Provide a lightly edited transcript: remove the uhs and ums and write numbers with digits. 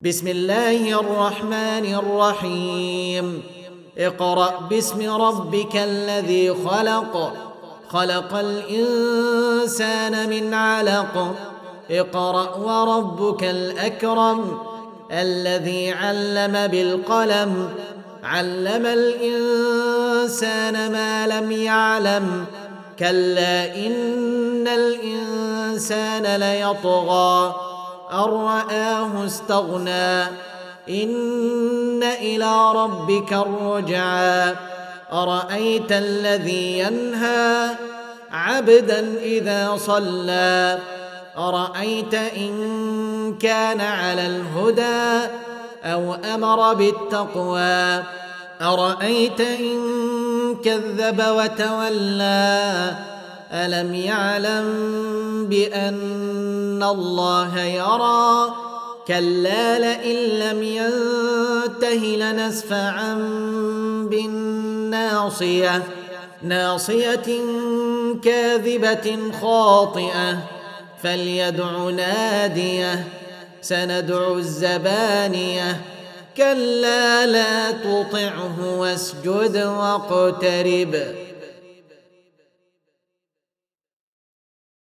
بسم الله الرحمن الرحيم. اقرأ باسم ربك الذي خلق، خلق الإنسان من علق. اقرأ وربك الأكرم الذي علم بالقلم، علم الإنسان ما لم يعلم. كلا إن الإنسان ليطغى أن رآه استغنى، إن إلى ربك الرجعى. أرأيت الذي ينهى عبدا إذا صلى، أرأيت إن كان على الهدى أو أمر بالتقوى، أرأيت إن كذب وتولى. ألم يعلم بأن الله يرى؟ كلا لئن لم ينته لنسفعا بالناصية، ناصية كاذبة خاطئة. فليدع ناديه، سندع الزبانية. كلا لا تطعه واسجد واقترب.